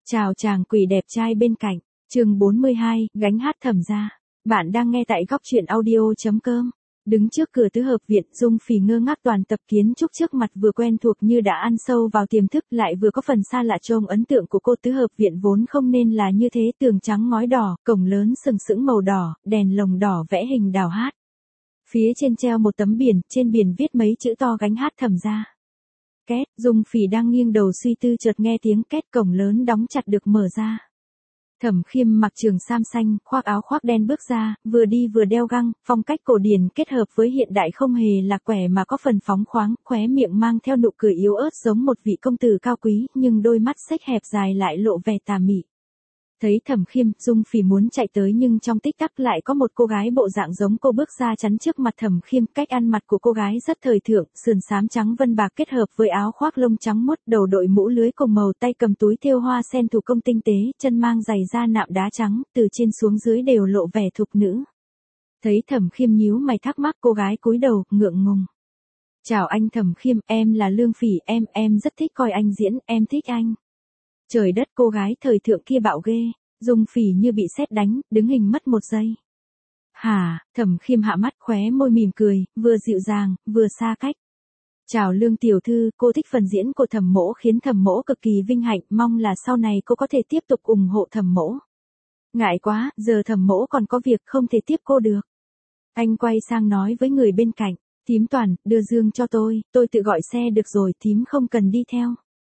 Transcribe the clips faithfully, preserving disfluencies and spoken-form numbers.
Chào chàng quỷ đẹp trai bên cạnh, chương bốn mươi hai, gánh hát thầm ra. Bạn đang nghe tại góc truyện audio chấm com. Đứng trước cửa tứ hợp viện, Dung Phỉ ngơ ngác toàn tập kiến trúc trước mặt vừa quen thuộc như đã ăn sâu vào tiềm thức, lại vừa có phần xa lạ trong ấn tượng của cô. Tứ hợp viện vốn không nên là như thế, tường trắng ngói đỏ, cổng lớn sừng sững màu đỏ, đèn lồng đỏ vẽ hình đào hát. Phía trên treo một tấm biển, trên biển viết mấy chữ to gánh hát thầm ra. Két, Dung Phỉ đang nghiêng đầu suy tư chợt nghe tiếng két, cổng lớn đóng chặt được mở ra. Thẩm Khiêm mặc trường sam xanh, khoác áo khoác đen bước ra, vừa đi vừa đeo găng, phong cách cổ điển kết hợp với hiện đại không hề lạc quẻ mà có phần phóng khoáng, khóe miệng mang theo nụ cười yếu ớt giống một vị công tử cao quý, nhưng đôi mắt xếch hẹp dài lại lộ vẻ tà mị. Thấy Thẩm Khiêm, Dung Phỉ muốn chạy tới nhưng trong tích tắc lại có một cô gái bộ dạng giống cô bước ra chắn trước mặt Thẩm Khiêm. Cách ăn mặc của cô gái rất thời thượng, sườn xám trắng vân bạc kết hợp với áo khoác lông trắng muốt, đầu đội mũ lưới cùng màu, tay cầm túi thêu hoa sen thủ công tinh tế, chân mang giày da nạm đá trắng, từ trên xuống dưới đều lộ vẻ thục nữ. Thấy Thẩm Khiêm nhíu mày thắc mắc, cô gái cúi đầu, ngượng ngùng. "Chào anh Thẩm Khiêm, em là Lương Phỉ, em, em rất thích coi anh diễn, em thích anh." Trời đất, cô gái thời thượng kia bạo ghê. Dung Phỉ như bị sét đánh, đứng hình mất một giây. Hả? Thẩm Khiêm hạ mắt, khóe môi mỉm cười, vừa dịu dàng, vừa xa cách. "Chào Lương tiểu thư, cô thích phần diễn của Thẩm mỗ khiến Thẩm mỗ cực kỳ vinh hạnh, mong là sau này cô có thể tiếp tục ủng hộ Thẩm mỗ." "Ngại quá, giờ Thẩm mỗ còn có việc không thể tiếp cô được." Anh quay sang nói với người bên cạnh, "Thím Toàn, đưa Dương cho tôi, tôi tự gọi xe được rồi, thím không cần đi theo."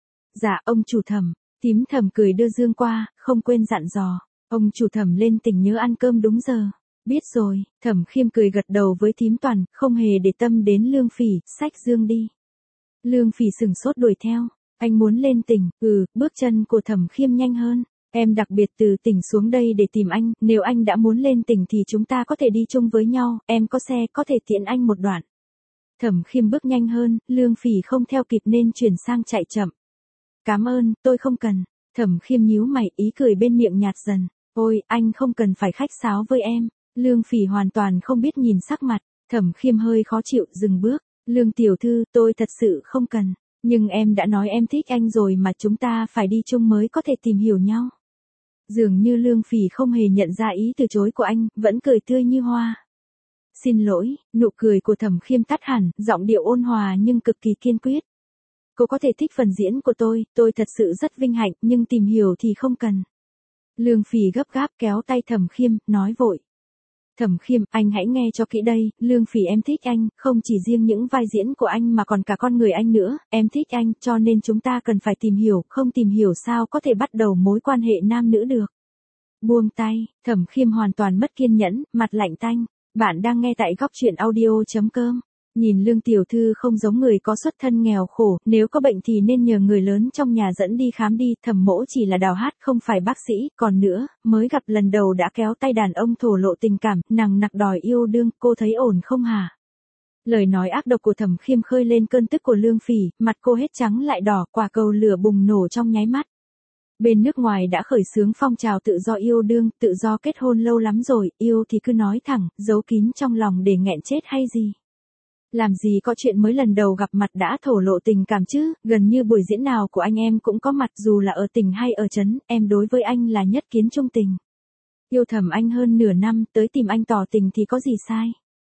"Dạ ông chủ Thẩm." Thím Thẩm cười đưa Dương qua, không quên dặn dò, "Ông chủ Thẩm lên tỉnh nhớ ăn cơm đúng giờ." "Biết rồi." Thẩm Khiêm cười gật đầu với thím Toàn, không hề để tâm đến Lương Phỉ, xách Dương đi. Lương Phỉ sửng sốt đuổi theo, "Anh muốn lên tỉnh?" "Ừ." Bước chân của Thẩm Khiêm nhanh hơn, "Em đặc biệt từ tỉnh xuống đây để tìm anh, nếu anh đã muốn lên tỉnh thì chúng ta có thể đi chung với nhau, em có xe có thể tiện anh một đoạn." Thẩm Khiêm bước nhanh hơn, Lương Phỉ không theo kịp nên chuyển sang chạy chậm. "Cảm ơn, tôi không cần." Thẩm Khiêm nhíu mày, ý cười bên miệng nhạt dần, "Ôi, anh không cần phải khách sáo với em." Lương Phỉ hoàn toàn không biết nhìn sắc mặt, Thẩm Khiêm hơi khó chịu, dừng bước, "Lương tiểu thư, tôi thật sự không cần, nhưng em đã nói em thích anh rồi mà, chúng ta phải đi chung mới có thể tìm hiểu nhau." Dường như Lương Phỉ không hề nhận ra ý từ chối của anh, vẫn cười tươi như hoa. "Xin lỗi." Nụ cười của Thẩm Khiêm tắt hẳn, giọng điệu ôn hòa nhưng cực kỳ kiên quyết. "Cô có thể thích phần diễn của tôi, tôi thật sự rất vinh hạnh, nhưng tìm hiểu thì không cần." Lương Phỉ gấp gáp kéo tay Thẩm Khiêm, nói vội. "Thẩm Khiêm, anh hãy nghe cho kỹ đây, Lương Phỉ em thích anh, không chỉ riêng những vai diễn của anh mà còn cả con người anh nữa, em thích anh, cho nên chúng ta cần phải tìm hiểu, không tìm hiểu sao có thể bắt đầu mối quan hệ nam nữ được." "Buông tay." Thẩm Khiêm hoàn toàn mất kiên nhẫn, mặt lạnh tanh. Bạn đang nghe tại góc truyện audio chấm com. Nhìn Lương tiểu thư không giống người có xuất thân nghèo khổ, nếu có bệnh thì nên nhờ người lớn trong nhà dẫn đi khám đi, Thẩm mỗ chỉ là đào hát không phải bác sĩ, còn nữa, mới gặp lần đầu đã kéo tay đàn ông thổ lộ tình cảm, nằng nặc đòi yêu đương, cô thấy ổn không hả? Lời nói ác độc của Thẩm Khiêm khơi lên cơn tức của Lương Phỉ, mặt cô hết trắng lại đỏ, quả cầu lửa bùng nổ trong nháy mắt. Bên nước ngoài đã khởi xướng phong trào tự do yêu đương, tự do kết hôn lâu lắm rồi, yêu thì cứ nói thẳng, giấu kín trong lòng để nghẹn chết hay gì? Làm gì có chuyện mới lần đầu gặp mặt đã thổ lộ tình cảm chứ, gần như buổi diễn nào của anh em cũng có mặt, dù là ở tỉnh hay ở trấn, em đối với anh là nhất kiến trung tình. Yêu Thẩm anh hơn nửa năm, tới tìm anh tỏ tình thì có gì sai.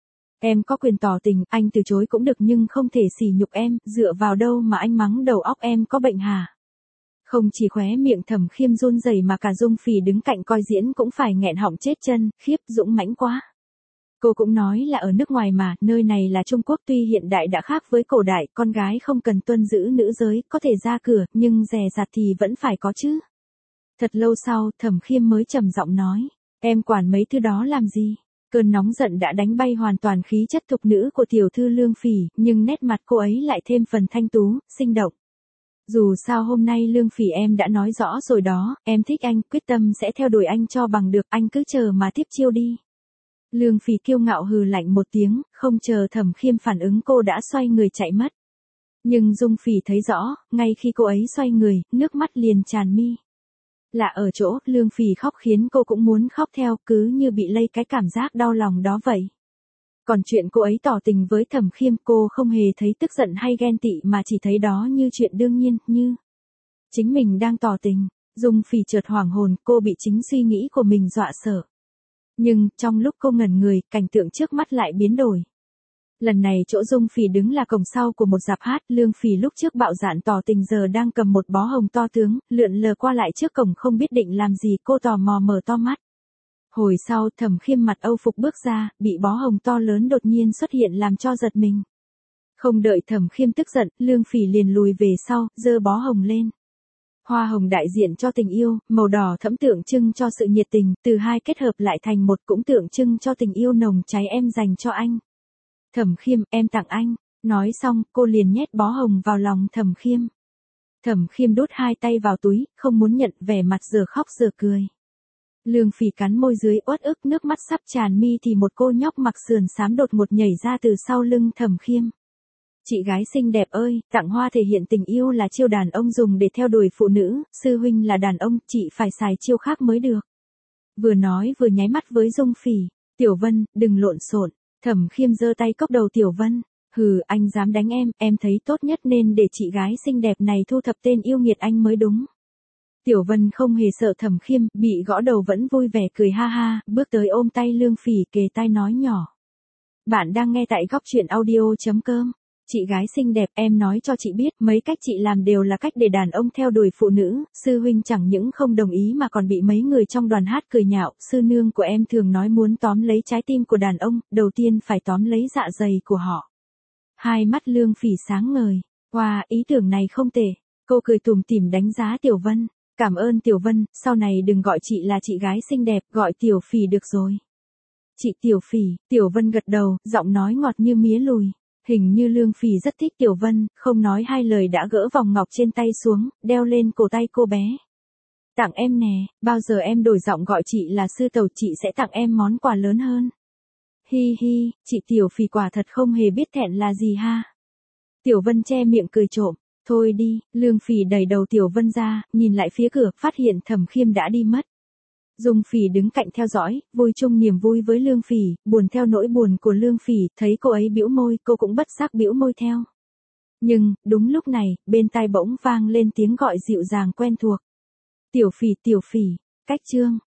Em có quyền tỏ tình, anh từ chối cũng được nhưng không thể sỉ nhục em, dựa vào đâu mà anh mắng đầu óc em có bệnh hả? Không chỉ khóe miệng Thẩm Khiêm run rẩy mà cả Dung Phỉ đứng cạnh coi diễn cũng phải nghẹn họng chết chân, khiếp, dũng mãnh quá. Cô cũng nói là ở nước ngoài mà, nơi này là Trung Quốc, tuy hiện đại đã khác với cổ đại, con gái không cần tuân giữ nữ giới, có thể ra cửa, nhưng dè dặt thì vẫn phải có chứ. Thật lâu sau, Thẩm Khiêm mới trầm giọng nói, "Em quản mấy thứ đó làm gì?" Cơn nóng giận đã đánh bay hoàn toàn khí chất thục nữ của tiểu thư Lương Phỉ, nhưng nét mặt cô ấy lại thêm phần thanh tú, sinh động. "Dù sao hôm nay Lương Phỉ em đã nói rõ rồi đó, em thích anh, quyết tâm sẽ theo đuổi anh cho bằng được, anh cứ chờ mà tiếp chiêu đi." Lương Phỉ kiêu ngạo hừ lạnh một tiếng, không chờ Thẩm Khiêm phản ứng cô đã xoay người chạy mất. Nhưng Dung Phỉ thấy rõ, ngay khi cô ấy xoay người, nước mắt liền tràn mi. Lạ ở chỗ, Lương Phỉ khóc khiến cô cũng muốn khóc theo, cứ như bị lây cái cảm giác đau lòng đó vậy. Còn chuyện cô ấy tỏ tình với Thẩm Khiêm, cô không hề thấy tức giận hay ghen tị mà chỉ thấy đó như chuyện đương nhiên, như chính mình đang tỏ tình. Dung Phỉ chợt hoảng hồn, cô bị chính suy nghĩ của mình dọa sợ. Nhưng, trong lúc cô ngẩn người, cảnh tượng trước mắt lại biến đổi. Lần này chỗ Dung Phỉ đứng là cổng sau của một dạp hát, Lương Phỉ lúc trước bạo dạn tỏ tình giờ đang cầm một bó hồng to tướng, lượn lờ qua lại trước cổng không biết định làm gì, cô tò mò mở to mắt. Hồi sau, Thẩm Khiêm mặt âu phục bước ra, bị bó hồng to lớn đột nhiên xuất hiện làm cho giật mình. Không đợi Thẩm Khiêm tức giận, Lương Phỉ liền lùi về sau, giơ bó hồng lên. Hoa hồng đại diện cho tình yêu, màu đỏ thẫm tượng trưng cho sự nhiệt tình, từ hai kết hợp lại thành một cũng tượng trưng cho tình yêu nồng cháy em dành cho anh. Thẩm Khiêm, em tặng anh. Nói xong, cô liền nhét bó hồng vào lòng Thẩm Khiêm. Thẩm Khiêm đút hai tay vào túi, không muốn nhận, vẻ mặt giờ khóc giờ cười. Lương Phỉ cắn môi dưới uất ức, nước mắt sắp tràn mi thì một cô nhóc mặc sườn xám đột ngột nhảy ra từ sau lưng Thẩm Khiêm. Chị gái xinh đẹp ơi, tặng hoa thể hiện tình yêu là chiêu đàn ông dùng để theo đuổi phụ nữ, sư huynh là đàn ông, chị phải xài chiêu khác mới được. Vừa nói vừa nháy mắt với Dung Phỉ. Tiểu Vân, đừng lộn xộn. Thẩm Khiêm giơ tay cốc đầu Tiểu Vân. Hừ, anh dám đánh em, em thấy tốt nhất nên để chị gái xinh đẹp này thu thập tên yêu nghiệt anh mới đúng. Tiểu Vân không hề sợ Thẩm Khiêm, bị gõ đầu vẫn vui vẻ cười ha ha, bước tới ôm tay Lương Phỉ kề tai nói nhỏ. Bạn đang nghe tại góc truyện audio chấm com. Chị gái xinh đẹp, em nói cho chị biết, mấy cách chị làm đều là cách để đàn ông theo đuổi phụ nữ, sư huynh chẳng những không đồng ý mà còn bị mấy người trong đoàn hát cười nhạo, sư nương của em thường nói muốn tóm lấy trái tim của đàn ông, đầu tiên phải tóm lấy dạ dày của họ. Hai mắt Lương Phỉ sáng ngời, wow, ý tưởng này không tệ, cô cười tủm tỉm đánh giá Tiểu Vân, cảm ơn Tiểu Vân, sau này đừng gọi chị là chị gái xinh đẹp, gọi Tiểu Phỉ được rồi. Chị Tiểu Phỉ, Tiểu Vân gật đầu, giọng nói ngọt như mía lùi. Hình như Lương Phỉ rất thích Tiểu Vân, không nói hai lời đã gỡ vòng ngọc trên tay xuống, đeo lên cổ tay cô bé. Tặng em nè, bao giờ em đổi giọng gọi chị là sư tẩu, chị sẽ tặng em món quà lớn hơn. Hi hi, chị Tiểu Phỉ quả thật không hề biết thẹn là gì ha. Tiểu Vân che miệng cười trộm, thôi đi, Lương Phỉ đẩy đầu Tiểu Vân ra, nhìn lại phía cửa, phát hiện Thẩm Khiêm đã đi mất. Dung Phỉ đứng cạnh theo dõi, vui chung niềm vui với Lương Phỉ, buồn theo nỗi buồn của Lương Phỉ, thấy cô ấy bĩu môi, cô cũng bất giác bĩu môi theo. Nhưng, đúng lúc này, bên tai bỗng vang lên tiếng gọi dịu dàng quen thuộc. Tiểu Phỉ, Tiểu Phỉ, cách chương.